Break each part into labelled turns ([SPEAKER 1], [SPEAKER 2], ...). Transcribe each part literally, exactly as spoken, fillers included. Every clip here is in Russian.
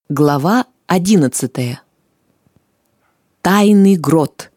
[SPEAKER 1] Глава одиннадцатая. Тайный грот.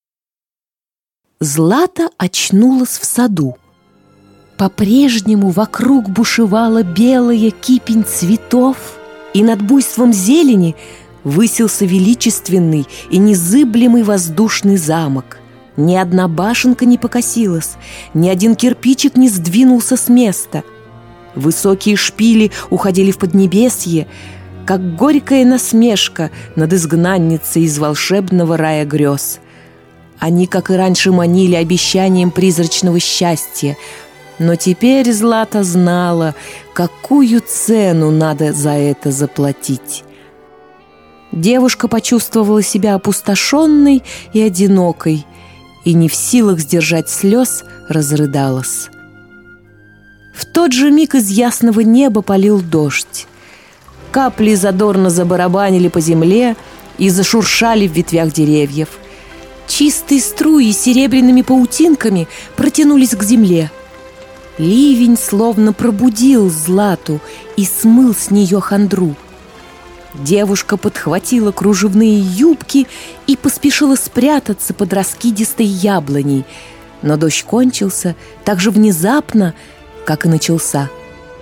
[SPEAKER 1] Злата очнулась в саду. По-прежнему вокруг бушевала белая кипень цветов, и над буйством зелени высился величественный и незыблемый воздушный замок. Ни одна башенка не покосилась, ни один кирпичик не сдвинулся с места. Высокие шпили уходили в поднебесье, как горькая насмешка над изгнанницей из волшебного рая грез. Они, как и раньше, манили обещанием призрачного счастья, но теперь Злата знала, какую цену надо за это заплатить. Девушка почувствовала себя опустошенной и одинокой, и не в силах сдержать слез, разрыдалась. В тот же миг из ясного неба полил дождь. Капли задорно забарабанили по земле и зашуршали в ветвях деревьев. Чистые струи серебряными паутинками протянулись к земле. Ливень словно пробудил Злату и смыл с нее хандру. Девушка подхватила кружевные юбки и поспешила спрятаться под раскидистой яблоней. Но дождь кончился так же внезапно, как и начался.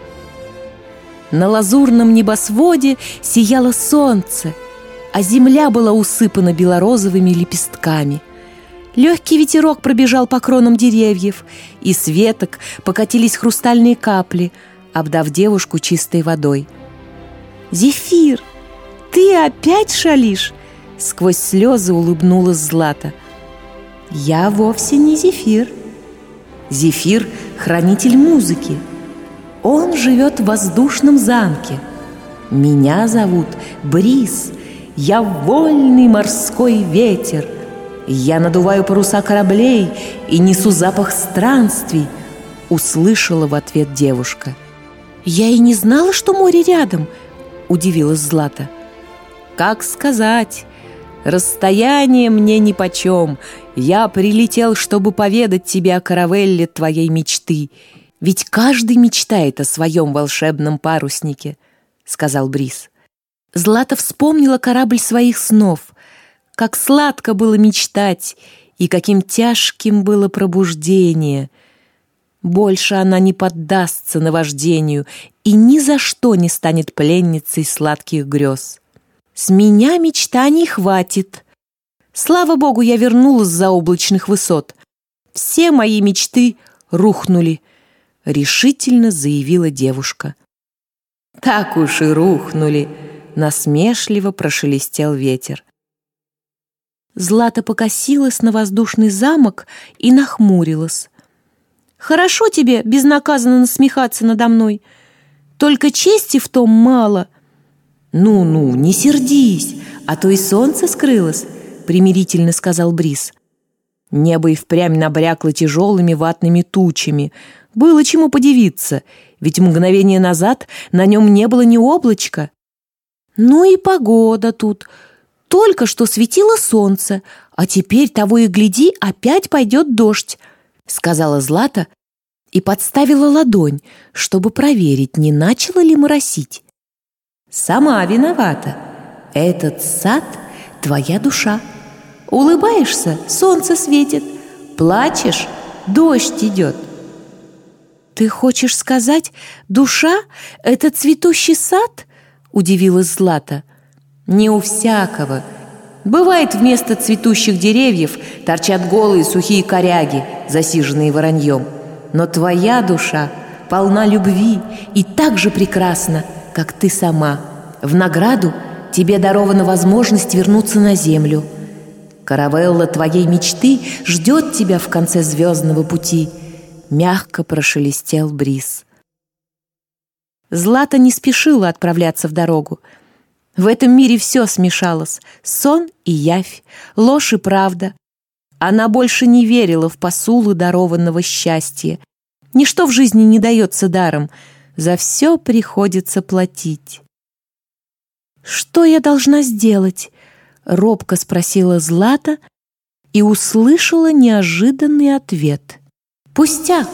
[SPEAKER 1] На лазурном небосводе сияло солнце, а земля была усыпана белорозовыми лепестками. Легкий ветерок пробежал по кронам деревьев, и с веток покатились хрустальные капли, обдав девушку чистой водой. «Зефир, ты опять шалишь?» — сквозь слезы улыбнулась Злата. «Я вовсе не Зефир. Зефир — хранитель музыки. Он живет в воздушном замке. Меня зовут Бриз. Я вольный морской ветер. Я надуваю паруса кораблей и несу запах странствий», — услышала в ответ девушка. «Я и не знала, что море рядом», — удивилась Злата. «Как сказать? Расстояние мне нипочем. Я прилетел, чтобы поведать тебе о каравелле твоей мечты. Ведь каждый мечтает о своем волшебном паруснике», — сказал Бриз. Злата вспомнила корабль своих снов. Как сладко было мечтать, и каким тяжким было пробуждение. Больше она не поддастся наваждению и ни за что не станет пленницей сладких грез. «С меня мечтаний хватит. Слава Богу, я вернулась с заоблачных высот. Все мои мечты рухнули», — решительно заявила девушка. «Так уж и рухнули», — насмешливо прошелестел ветер. Злата покосилась на воздушный замок и нахмурилась. «Хорошо тебе безнаказанно насмехаться надо мной. Только чести в том мало». «Ну-ну, не сердись, а то и солнце скрылось», — примирительно сказал Бриз. Небо и впрямь набрякло тяжелыми ватными тучами. Было чему подивиться, ведь мгновение назад на нем не было ни облачка. «Ну и погода тут. Только что светило солнце, а теперь, того и гляди, опять пойдет дождь», — сказала Злата и подставила ладонь, чтобы проверить, не начало ли моросить. «Сама виновата. Этот сад — твоя душа. Улыбаешься — солнце светит. Плачешь — дождь идет». «Ты хочешь сказать, душа — это цветущий сад?» — удивилась Злата. «Не у всякого. Бывает, вместо цветущих деревьев торчат голые сухие коряги, засиженные вороньем. Но твоя душа полна любви и так же прекрасна, как ты сама. В награду тебе дарована возможность вернуться на землю. Каравелла твоей мечты ждет тебя в конце звездного пути», — мягко прошелестел Бриз. Злата не спешила отправляться в дорогу. В этом мире все смешалось — сон и явь, ложь и правда. Она больше не верила в посулы дарованного счастья. Ничто в жизни не дается даром, за все приходится платить. «Что я должна сделать?» — робко спросила Злата и услышала неожиданный ответ. «Пустяк!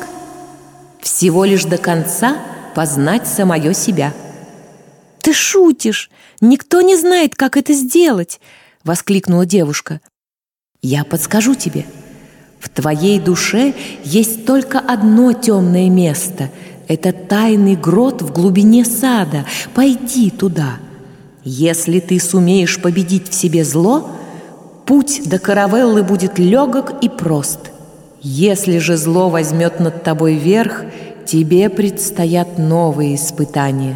[SPEAKER 1] Всего лишь до конца познать самое себя». «Ты шутишь! Никто не знает, как это сделать!» — воскликнула девушка. «Я подскажу тебе. В твоей душе есть только одно темное место. Это тайный грот в глубине сада. Пойди туда. Если ты сумеешь победить в себе зло, путь до Каравеллы будет легок и прост. Если же зло возьмет над тобой верх, тебе предстоят новые испытания».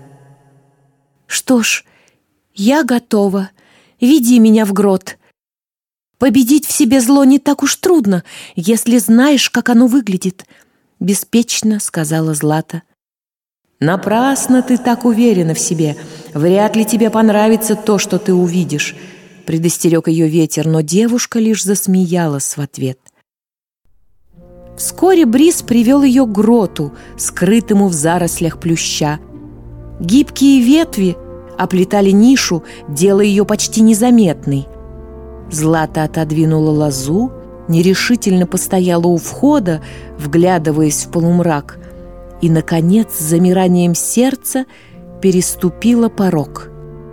[SPEAKER 1] «Что ж, я готова. Веди меня в грот. Победить в себе зло не так уж трудно, если знаешь, как оно выглядит», — беспечно сказала Злата. «Напрасно ты так уверена в себе. Вряд ли тебе понравится то, что ты увидишь», — предостерег ее ветер, но девушка лишь засмеялась в ответ. Вскоре бриз привел ее к гроту, скрытому в зарослях плюща. Гибкие ветви оплетали нишу, делая ее почти незаметной. Злата отодвинула лозу, нерешительно постояла у входа, вглядываясь в полумрак, и, наконец, с замиранием сердца переступила порог.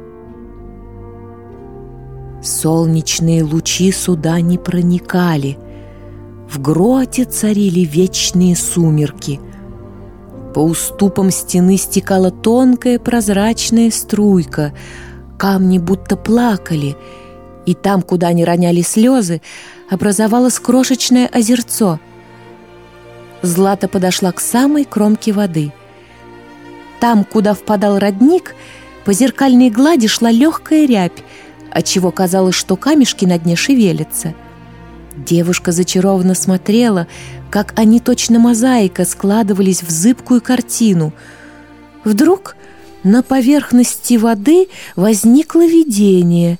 [SPEAKER 1] Солнечные лучи сюда не проникали. В гроте царили вечные сумерки. По уступам стены стекала тонкая прозрачная струйка. Камни будто плакали, и там, куда они роняли слезы, образовалось крошечное озерцо. Злата подошла к самой кромке воды. Там, куда впадал родник, по зеркальной глади шла легкая рябь, отчего казалось, что камешки на дне шевелятся. Девушка зачарованно смотрела, как они точно мозаика складывались в зыбкую картину. Вдруг на поверхности воды возникло видение.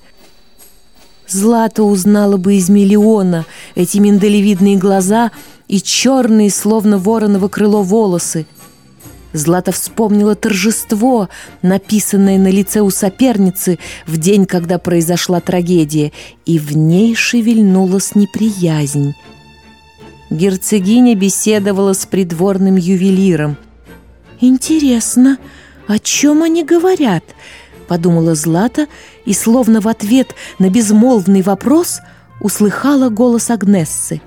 [SPEAKER 1] Злата узнала бы из миллиона эти миндалевидные глаза и черные, словно вороново крыло, волосы. Злата вспомнила торжество, написанное на лице у соперницы в день, когда произошла трагедия, и в ней шевельнулась неприязнь. Герцогиня беседовала с придворным ювелиром. «Интересно, о чем они говорят?» — подумала Злата, и, словно в ответ на безмолвный вопрос, услыхала голос Агнессы.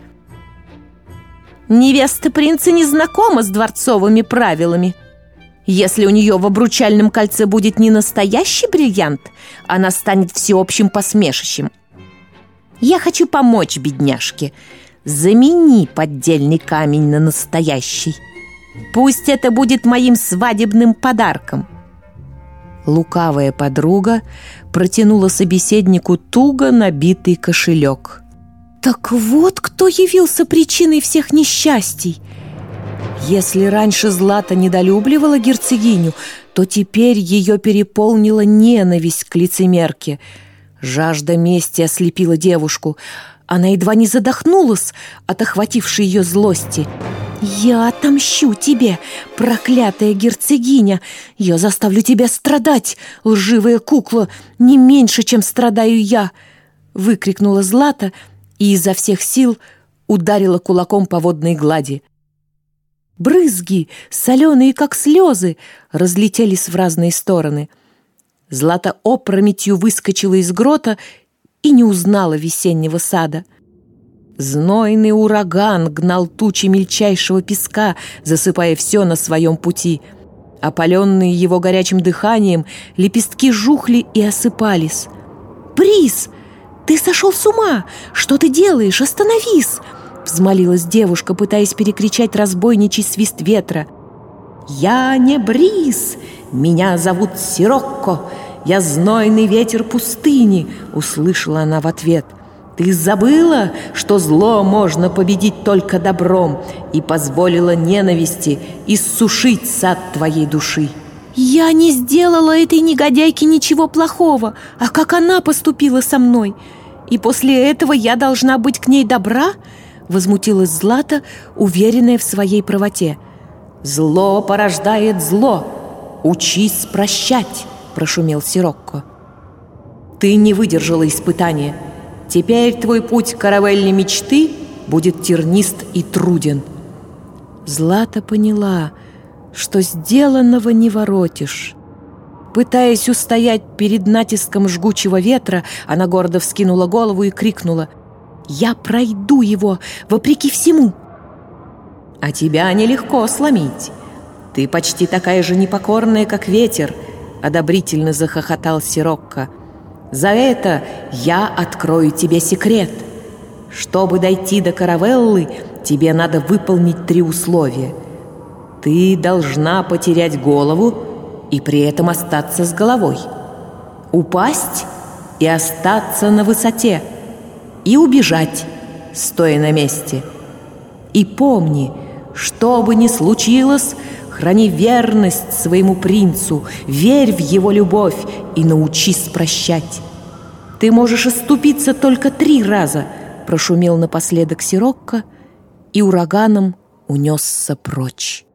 [SPEAKER 1] «Невеста принца не знакома с дворцовыми правилами. Если у нее в обручальном кольце будет не настоящий бриллиант, она станет всеобщим посмешищем. Я хочу помочь бедняжке. Замени поддельный камень на настоящий. Пусть это будет моим свадебным подарком». Лукавая подруга протянула собеседнику туго набитый кошелек. «Так вот кто явился причиной всех несчастий!» Если раньше Злата недолюбливала герцогиню, то теперь ее переполнила ненависть к лицемерке. Жажда мести ослепила девушку. Она едва не задохнулась от охватившей ее злости. «Я отомщу тебе, проклятая герцогиня! Я заставлю тебя страдать, лживая кукла, не меньше, чем страдаю я!» Выкрикнула Злата и изо всех сил ударила кулаком по водной глади. Брызги, соленые как слезы, разлетелись в разные стороны. Злата опрометью выскочила из грота и не узнала весеннего сада. Знойный ураган гнал тучи мельчайшего песка, засыпая все на своем пути. Опаленные его горячим дыханием, лепестки жухли и осыпались. «Бриз, ты сошел с ума! Что ты делаешь? Остановись!» взмолилась девушка, пытаясь перекричать разбойничий свист ветра. «Я не Бриз, меня зовут Сирокко, я знойный ветер пустыни», услышала она в ответ. «Ты забыла, что зло можно победить только добром, и позволила ненависти иссушить сад твоей души». «Я не сделала этой негодяйке ничего плохого, а как она поступила со мной? И после этого я должна быть к ней добра?» Возмутилась Злата, уверенная в своей правоте. «Зло порождает зло. Учись прощать», — прошумел Сирокко. «Ты не выдержала испытания. Теперь твой путь к каравелле мечты будет тернист и труден». Злата поняла, что сделанного не воротишь. Пытаясь устоять перед натиском жгучего ветра, она гордо вскинула голову и крикнула: «Я пройду его, вопреки всему!» «А тебя нелегко сломить. Ты почти такая же непокорная, как ветер», — одобрительно захохотал Сирокко. «За это я открою тебе секрет. Чтобы дойти до каравеллы, тебе надо выполнить три условия. Ты должна потерять голову и при этом остаться с головой, упасть и остаться на высоте, и убежать, стоя на месте. И помни, что бы ни случилось, храни верность своему принцу, верь в его любовь и научись прощать. Ты можешь оступиться только три раза», — прошумел напоследок Сирокко и ураганом унесся прочь.